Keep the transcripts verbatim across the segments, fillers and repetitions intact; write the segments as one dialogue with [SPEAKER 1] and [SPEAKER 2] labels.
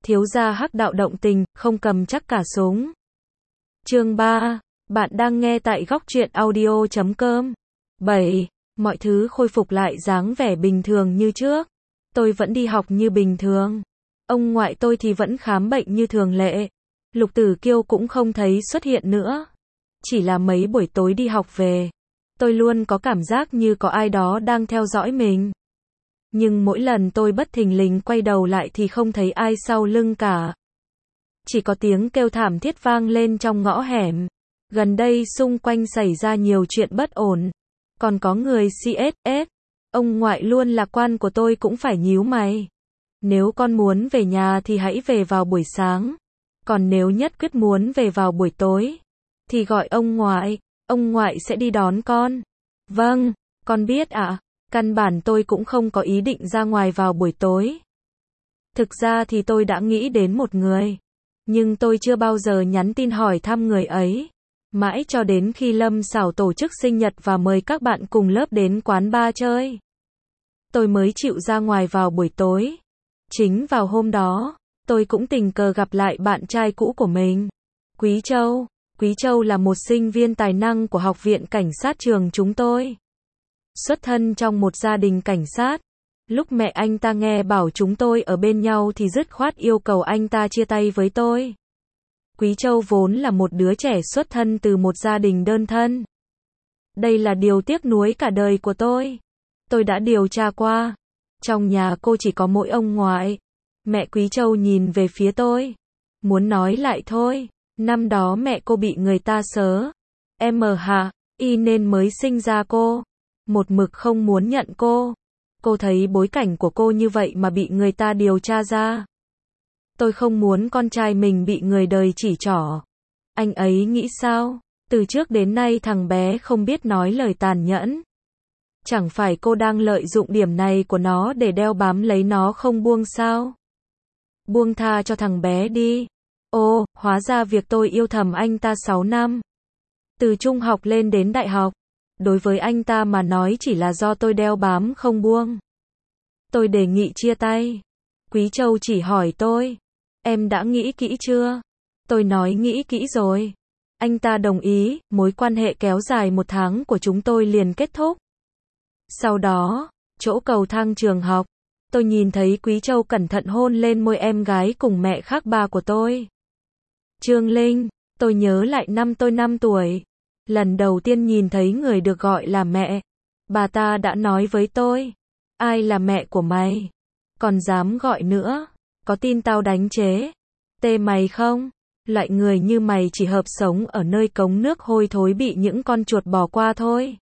[SPEAKER 1] thiếu gia hắc đạo động tình, không cầm chắc cả súng. Chương ba, bạn đang nghe tại góc truyện audio chấm com. bảy. Mọi thứ khôi phục lại dáng vẻ bình thường như trước. Tôi vẫn đi học như bình thường. Ông ngoại tôi thì vẫn khám bệnh như thường lệ. Lục Tử Kiêu cũng không thấy xuất hiện nữa. Chỉ là mấy buổi tối đi học về, tôi luôn có cảm giác như có ai đó đang theo dõi mình. Nhưng mỗi lần tôi bất thình lình quay đầu lại thì không thấy ai sau lưng cả. Chỉ có tiếng kêu thảm thiết vang lên trong ngõ hẻm. Gần đây xung quanh xảy ra nhiều chuyện bất ổn. Còn có người xê ét ét. Ông ngoại luôn lạc quan của tôi cũng phải nhíu mày. Nếu con muốn về nhà thì hãy về vào buổi sáng. Còn nếu nhất quyết muốn về vào buổi tối, thì gọi ông ngoại. Ông ngoại sẽ đi đón con. Vâng, con biết ạ. À. Căn bản tôi cũng không có ý định ra ngoài vào buổi tối. Thực ra thì tôi đã nghĩ đến một người. Nhưng tôi chưa bao giờ nhắn tin hỏi thăm người ấy. Mãi cho đến khi Lâm Sảo tổ chức sinh nhật và mời các bạn cùng lớp đến quán bar chơi, tôi mới chịu ra ngoài vào buổi tối. Chính vào hôm đó, tôi cũng tình cờ gặp lại bạn trai cũ của mình, Quý Châu. Quý Châu là một sinh viên tài năng của Học viện Cảnh sát trường chúng tôi. Xuất thân trong một gia đình cảnh sát. Lúc mẹ anh ta nghe bảo chúng tôi ở bên nhau thì dứt khoát yêu cầu anh ta chia tay với tôi. Quý Châu vốn là một đứa trẻ xuất thân từ một gia đình đơn thân. Đây là điều tiếc nuối cả đời của tôi. Tôi đã điều tra qua. Trong nhà cô chỉ có mỗi ông ngoại. Mẹ Quý Châu nhìn về phía tôi. Muốn nói lại thôi. Năm đó mẹ cô bị người ta sớ. Em hạ, y nên mới sinh ra cô. Một mực không muốn nhận cô. Cô thấy bối cảnh của cô như vậy mà bị người ta điều tra ra. Tôi không muốn con trai mình bị người đời chỉ trỏ. Anh ấy nghĩ sao? Từ trước đến nay thằng bé không biết nói lời tàn nhẫn. Chẳng phải cô đang lợi dụng điểm này của nó để đeo bám lấy nó không buông sao? Buông tha cho thằng bé đi. Ồ, hóa ra việc tôi yêu thầm anh ta sáu năm. Từ trung học lên đến đại học. Đối với anh ta mà nói chỉ là do tôi đeo bám không buông. Tôi đề nghị chia tay. Quý Châu chỉ hỏi tôi. Em đã nghĩ kỹ chưa? Tôi nói nghĩ kỹ rồi. Anh ta đồng ý, mối quan hệ kéo dài một tháng của chúng tôi liền kết thúc. Sau đó, chỗ cầu thang trường học, tôi nhìn thấy Quý Châu cẩn thận hôn lên môi em gái cùng mẹ khác ba của tôi. Trương Linh, tôi nhớ lại năm tôi năm tuổi. Lần đầu tiên nhìn thấy người được gọi là mẹ. Bà ta đã nói với tôi. Ai là mẹ của mày? Còn dám gọi nữa? Có tin tao đánh chế? Tê mày không? Loại người như mày chỉ hợp sống ở nơi cống nước hôi thối bị những con chuột bỏ qua thôi.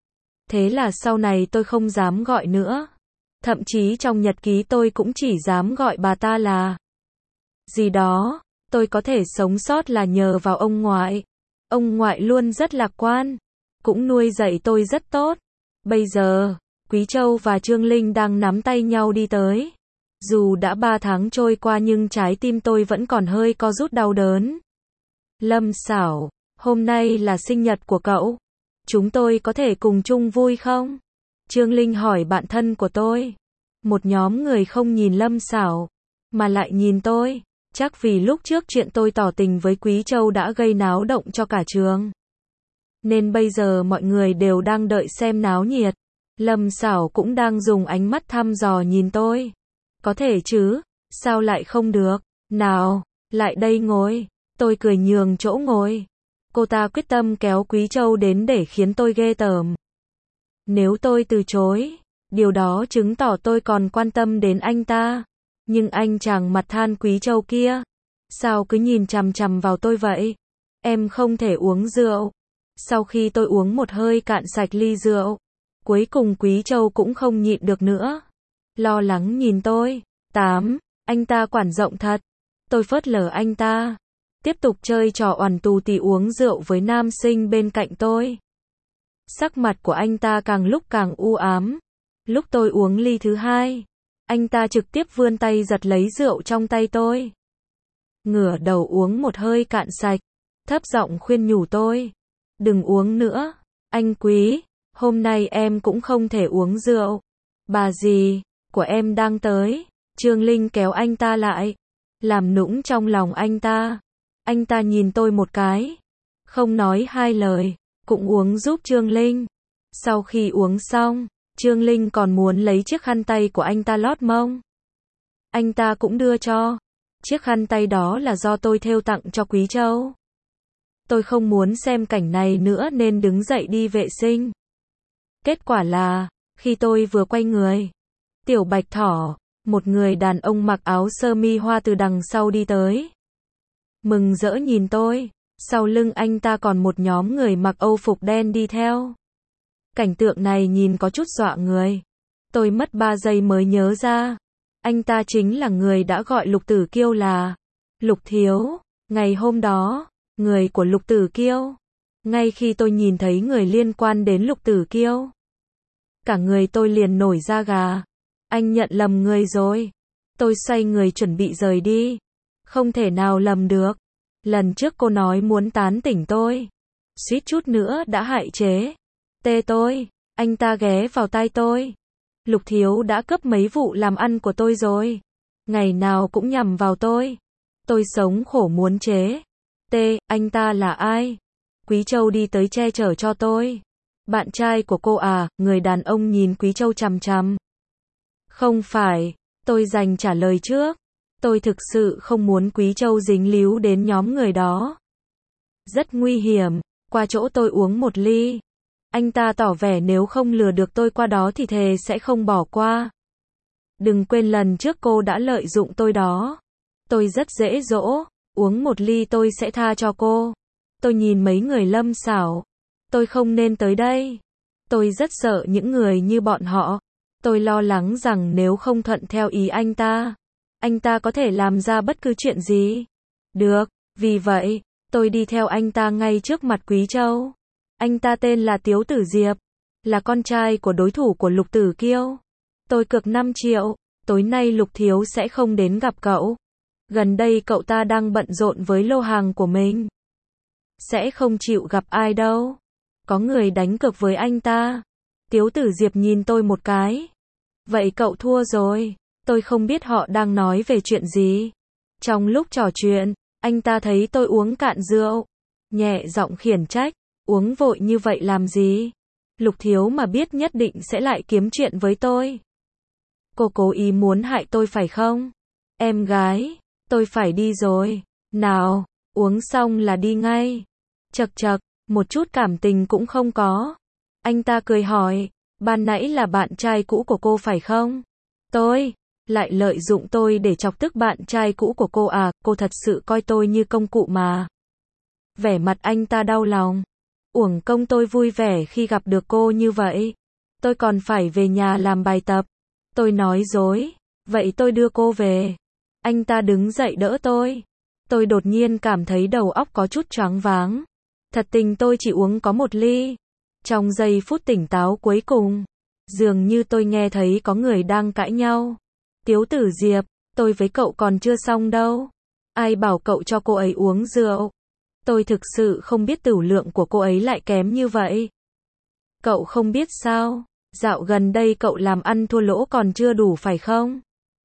[SPEAKER 1] Thế là sau này tôi không dám gọi nữa. Thậm chí trong nhật ký tôi cũng chỉ dám gọi bà ta là gì đó. Tôi có thể sống sót là nhờ vào ông ngoại. Ông ngoại luôn rất lạc quan. Cũng nuôi dạy tôi rất tốt. Bây giờ, Quý Châu và Trương Linh đang nắm tay nhau đi tới. Dù đã ba tháng trôi qua nhưng trái tim tôi vẫn còn hơi co rút đau đớn. Lâm Sảo, hôm nay là sinh nhật của cậu. Chúng tôi có thể cùng chung vui không? Trương Linh hỏi bạn thân của tôi. Một nhóm người không nhìn Lâm Sảo, mà lại nhìn tôi. Chắc vì lúc trước chuyện tôi tỏ tình với Quý Châu đã gây náo động cho cả trường. Nên bây giờ mọi người đều đang đợi xem náo nhiệt. Lâm Sảo cũng đang dùng ánh mắt thăm dò nhìn tôi. Có thể chứ, sao lại không được? Nào, lại đây ngồi. Tôi cười nhường chỗ ngồi. Cô ta quyết tâm kéo Quý Châu đến để khiến tôi ghê tởm. Nếu tôi từ chối, điều đó chứng tỏ tôi còn quan tâm đến anh ta. Nhưng anh chàng mặt than Quý Châu kia, sao cứ nhìn chằm chằm vào tôi vậy? Em không thể uống rượu. Sau khi tôi uống một hơi cạn sạch ly rượu, cuối cùng Quý Châu cũng không nhịn được nữa. Lo lắng nhìn tôi. Tám, anh ta quản rộng thật. Tôi phớt lờ anh ta. Tiếp tục chơi trò oằn tù tì uống rượu với nam sinh bên cạnh tôi. Sắc mặt của anh ta càng lúc càng u ám. Lúc tôi uống ly thứ hai, anh ta trực tiếp vươn tay giật lấy rượu trong tay tôi. Ngửa đầu uống một hơi cạn sạch. Thấp giọng khuyên nhủ tôi. Đừng uống nữa. Anh Quý, hôm nay em cũng không thể uống rượu. Bà dì của em đang tới. Trương Linh kéo anh ta lại. làm nũng trong lòng anh ta. Anh ta nhìn tôi một cái, không nói hai lời, cũng uống giúp Trương Linh. Sau khi uống xong, Trương Linh còn muốn lấy chiếc khăn tay của anh ta lót mông. Anh ta cũng đưa cho. Chiếc khăn tay đó là do tôi thêu tặng cho Quý Châu. Tôi không muốn xem cảnh này nữa nên đứng dậy đi vệ sinh. Kết quả là, khi tôi vừa quay người, Tiểu Bạch Thỏ, một người đàn ông mặc áo sơ mi hoa từ đằng sau đi tới. Mừng rỡ nhìn tôi, sau lưng anh ta còn một nhóm người mặc âu phục đen đi theo. Cảnh tượng này nhìn có chút dọa người. Tôi mất ba giây mới nhớ ra. Anh ta chính là người đã gọi Lục Tử Kiêu là Lục Thiếu. Ngày hôm đó, người của Lục Tử Kiêu. Ngay khi tôi nhìn thấy người liên quan đến Lục Tử Kiêu, cả người tôi liền nổi da gà. Anh nhận lầm người rồi. Tôi xoay người chuẩn bị rời đi. Không thể nào lầm được. Lần trước cô nói muốn tán tỉnh tôi, suýt chút nữa đã hại chế tê tôi. Anh ta ghé vào tai tôi. Lục Thiếu đã cướp mấy vụ làm ăn của tôi rồi. Ngày nào cũng nhằm vào tôi. Tôi sống khổ muốn chế tê. Anh ta là ai? Quý Châu đi tới che chở cho tôi. Bạn trai của cô à? Người đàn ông nhìn Quý Châu chằm chằm. Không phải. Tôi giành trả lời trước. Tôi thực sự không muốn Quý Châu dính líu đến nhóm người đó. Rất nguy hiểm. Qua chỗ tôi uống một ly. Anh ta tỏ vẻ nếu không lừa được tôi qua đó thì thề sẽ không bỏ qua. Đừng quên lần trước cô đã lợi dụng tôi đó. Tôi rất dễ dỗ. Uống một ly tôi sẽ tha cho cô. Tôi nhìn mấy người Lâm Xảo. Tôi không nên tới đây. Tôi rất sợ những người như bọn họ. Tôi lo lắng rằng nếu không thuận theo ý anh ta, anh ta có thể làm ra bất cứ chuyện gì. Được, vì vậy, tôi đi theo anh ta ngay trước mặt Quý Châu. Anh ta tên là Tiếu Tử Diệp, là con trai của đối thủ của Lục Tử Kiêu. Tôi cược năm triệu, tối nay Lục Thiếu sẽ không đến gặp cậu. Gần đây cậu ta đang bận rộn với lô hàng của mình. Sẽ không chịu gặp ai đâu. Có người đánh cược với anh ta. Tiếu Tử Diệp nhìn tôi một cái. Vậy cậu thua rồi. Tôi không biết họ đang nói về chuyện gì. Trong lúc trò chuyện, anh ta thấy tôi uống cạn rượu. Nhẹ giọng khiển trách. Uống vội như vậy làm gì? Lục Thiếu mà biết nhất định sẽ lại kiếm chuyện với tôi. Cô cố ý muốn hại tôi phải không? Em gái, tôi phải đi rồi. Nào, uống xong là đi ngay. Chậc chậc, một chút cảm tình cũng không có. Anh ta cười hỏi, ban nãy là bạn trai cũ của cô phải không? Tôi, lại lợi dụng tôi để chọc tức bạn trai cũ của cô à, cô thật sự coi tôi như công cụ mà. Vẻ mặt anh ta đau lòng. Uổng công tôi vui vẻ khi gặp được cô như vậy. Tôi còn phải về nhà làm bài tập. Tôi nói dối. Vậy tôi đưa cô về. Anh ta đứng dậy đỡ tôi. Tôi đột nhiên cảm thấy đầu óc có chút choáng váng. Thật tình tôi chỉ uống có một ly. Trong giây phút tỉnh táo cuối cùng, dường như tôi nghe thấy có người đang cãi nhau. Tiếu Tử Diệp, tôi với cậu còn chưa xong đâu. Ai bảo cậu cho cô ấy uống rượu? Tôi thực sự không biết tửu lượng của cô ấy lại kém như vậy. Cậu không biết sao? Dạo gần đây cậu làm ăn thua lỗ còn chưa đủ phải không?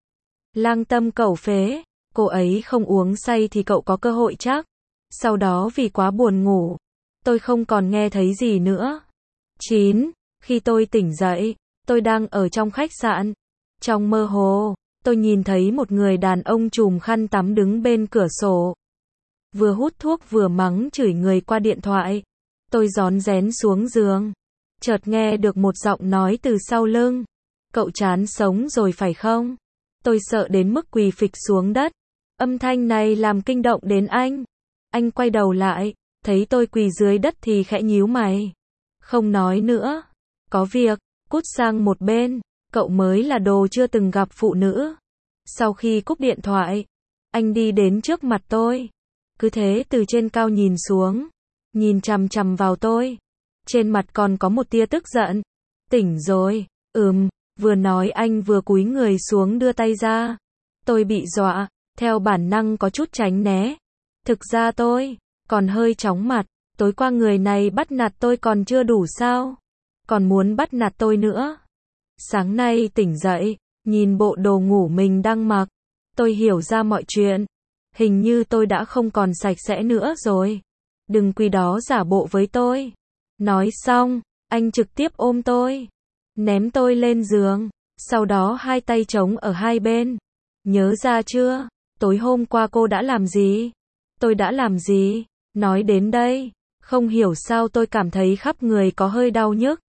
[SPEAKER 1] Lang tâm cẩu phế. Cô ấy không uống say thì cậu có cơ hội chắc. Sau đó vì quá buồn ngủ, tôi không còn nghe thấy gì nữa. chín. Khi tôi tỉnh dậy, tôi đang ở trong khách sạn. Trong mơ hồ, tôi nhìn thấy một người đàn ông trùm khăn tắm đứng bên cửa sổ. Vừa hút thuốc vừa mắng chửi người qua điện thoại. Tôi rón rén xuống giường. Chợt nghe được một giọng nói từ sau lưng. Cậu chán sống rồi phải không? Tôi sợ đến mức quỳ phịch xuống đất. Âm thanh này làm kinh động đến anh. Anh quay đầu lại, thấy tôi quỳ dưới đất thì khẽ nhíu mày. Không nói nữa. Có việc, cút sang một bên. Cậu mới là đồ chưa từng gặp phụ nữ. Sau khi cúp điện thoại, anh đi đến trước mặt tôi. Cứ thế từ trên cao nhìn xuống. Nhìn chằm chằm vào tôi. Trên mặt còn có một tia tức giận. Tỉnh rồi. Ừm, vừa nói anh vừa cúi người xuống đưa tay ra. Tôi bị dọa, theo bản năng có chút tránh né. Thực ra tôi còn hơi chóng mặt. Tối qua người này bắt nạt tôi còn chưa đủ sao? Còn muốn bắt nạt tôi nữa. Sáng nay tỉnh dậy, nhìn bộ đồ ngủ mình đang mặc. Tôi hiểu ra mọi chuyện. Hình như tôi đã không còn sạch sẽ nữa rồi. Đừng quỳ đó giả bộ với tôi. Nói xong, anh trực tiếp ôm tôi, ném tôi lên giường, sau đó hai tay trống ở hai bên. Nhớ ra chưa? Tối hôm qua cô đã làm gì? Tôi đã làm gì? Nói đến đây, không hiểu sao tôi cảm thấy khắp người có hơi đau nhức.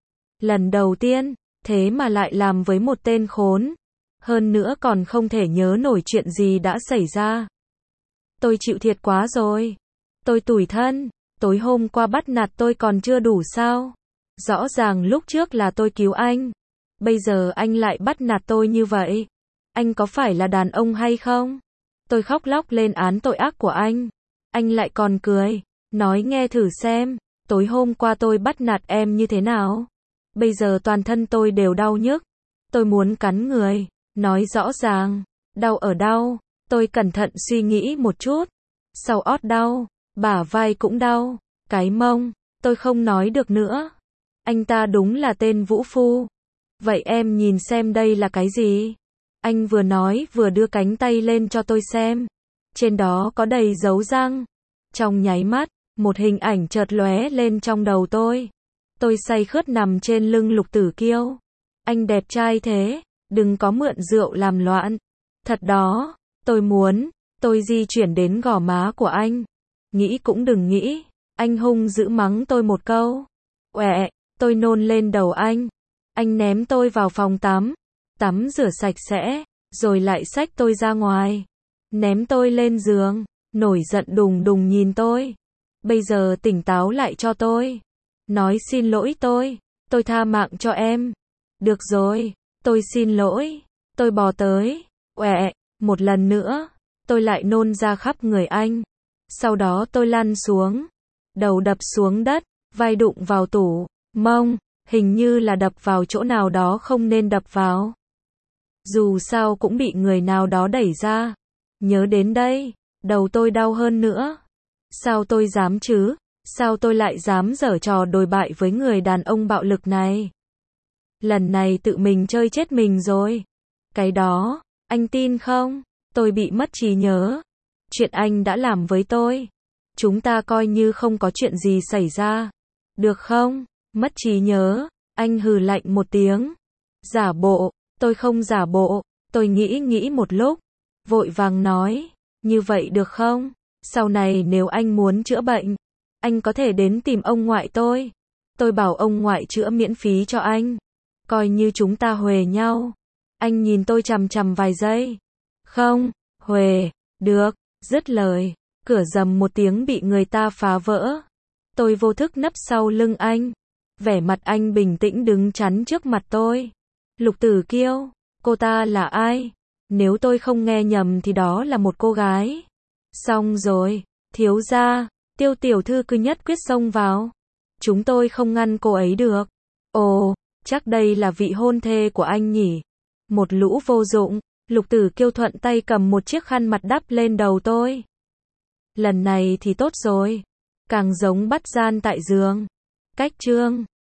[SPEAKER 1] Lần đầu tiên, thế mà lại làm với một tên khốn. Hơn nữa còn không thể nhớ nổi chuyện gì đã xảy ra. Tôi chịu thiệt quá rồi. Tôi tủi thân. Tối hôm qua bắt nạt tôi còn chưa đủ sao? Rõ ràng lúc trước là tôi cứu anh. Bây giờ anh lại bắt nạt tôi như vậy. Anh có phải là đàn ông hay không? Tôi khóc lóc lên án tội ác của anh. Anh lại còn cười. Nói nghe thử xem. Tối hôm qua tôi bắt nạt em như thế nào? Bây giờ toàn thân tôi đều đau nhức. Tôi muốn cắn người. Nói rõ ràng. Đau ở đâu? Tôi cẩn thận suy nghĩ một chút. Sau ót đau. Bả vai cũng đau. Cái mông. Tôi không nói được nữa. Anh ta đúng là tên vũ phu. Vậy em nhìn xem đây là cái gì? Anh vừa nói vừa đưa cánh tay lên cho tôi xem. Trên đó có đầy dấu răng. Trong nháy mắt, một hình ảnh chợt lóe lên trong đầu tôi. Tôi say khướt nằm trên lưng Lục Tử Kiêu. Anh đẹp trai thế, đừng có mượn rượu làm loạn. Thật đó, tôi muốn, tôi di chuyển đến gò má của anh. Nghĩ cũng đừng nghĩ, anh hung dữ mắng tôi một câu. Uẹ, tôi nôn lên đầu anh. Anh ném tôi vào phòng tắm, tắm rửa sạch sẽ, rồi lại xách tôi ra ngoài. Ném tôi lên giường, nổi giận đùng đùng nhìn tôi. Bây giờ tỉnh táo lại cho tôi. Nói xin lỗi tôi, tôi tha mạng cho em. Được rồi, tôi xin lỗi. Tôi bò tới, uẹ, một lần nữa, tôi lại nôn ra khắp người anh. Sau đó tôi lăn xuống, đầu đập xuống đất, vai đụng vào tủ, mông, hình như là đập vào chỗ nào đó không nên đập vào. Dù sao cũng bị người nào đó đẩy ra. Nhớ đến đây, đầu tôi đau hơn nữa. Sao tôi dám chứ? Sao tôi lại dám giở trò đồi bại với người đàn ông bạo lực này? Lần này tự mình chơi chết mình rồi. Cái đó, anh tin không? Tôi bị mất trí nhớ. Chuyện anh đã làm với tôi, chúng ta coi như không có chuyện gì xảy ra. Được không? Mất trí nhớ, anh hừ lạnh một tiếng. Giả bộ, tôi không giả bộ, tôi nghĩ nghĩ một lúc, vội vàng nói, như vậy được không? Sau này nếu anh muốn chữa bệnh, anh có thể đến tìm ông ngoại tôi. Tôi bảo ông ngoại chữa miễn phí cho anh. Coi như chúng ta huề nhau. Anh nhìn tôi chằm chằm vài giây. Không, huề, được, dứt lời. Cửa rầm một tiếng bị người ta phá vỡ. Tôi vô thức nấp sau lưng anh. Vẻ mặt anh bình tĩnh đứng chắn trước mặt tôi. Lục Tử Kiêu, cô ta là ai? Nếu tôi không nghe nhầm thì đó là một cô gái. Xong rồi, thiếu gia, Tiêu tiểu thư cứ nhất quyết xông vào. Chúng tôi không ngăn cô ấy được. Ồ, chắc đây là vị hôn thê của anh nhỉ? Một lũ vô dụng. Lục Tử Kiêu thuận tay cầm một chiếc khăn mặt đắp lên đầu tôi. Lần này thì tốt rồi. Càng giống bắt gian tại giường. Cách chương